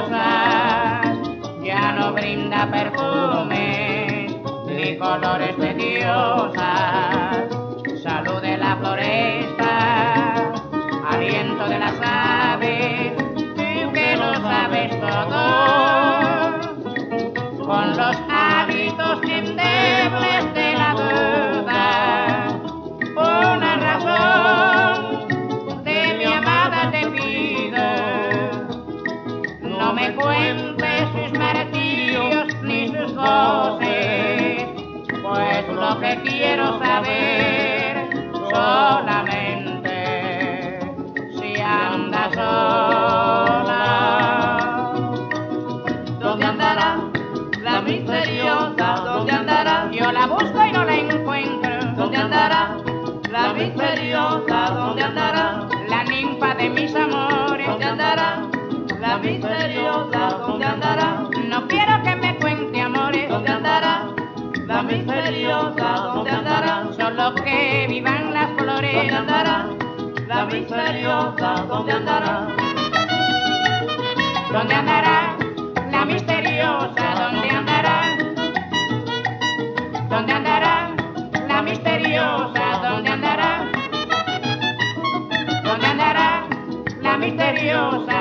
rosas, ya no brinda perfumes ni colores de diosas. Salud de la floresta, aliento de las aves, tú que lo sabes todo, con los hábitos endebles de la duda. Una razón de mi amada te pido, no me cuentes sus martirios ni sus goces, pues lo que quiero saber solamente si andas sola. ¿Dónde andará la misteriosa? ¿Dónde andará? Yo la busco y no la encuentro. ¿Dónde andará la misteriosa? ¿Dónde andará? La ninfa de mis amores. ¿Dónde andará la misteriosa? ¿Dónde andará? No quiero que me cuente amores. ¿Dónde andará la misteriosa? ¿Dónde andará? Solo que vivan las flores. ¿Dónde andará la misteriosa? ¿Dónde andará? ¿Dónde andará la misteriosa? ¿Dónde andará? ¿Dónde andará la misteriosa? ¿Dónde andará? ¿Dónde andará la misteriosa?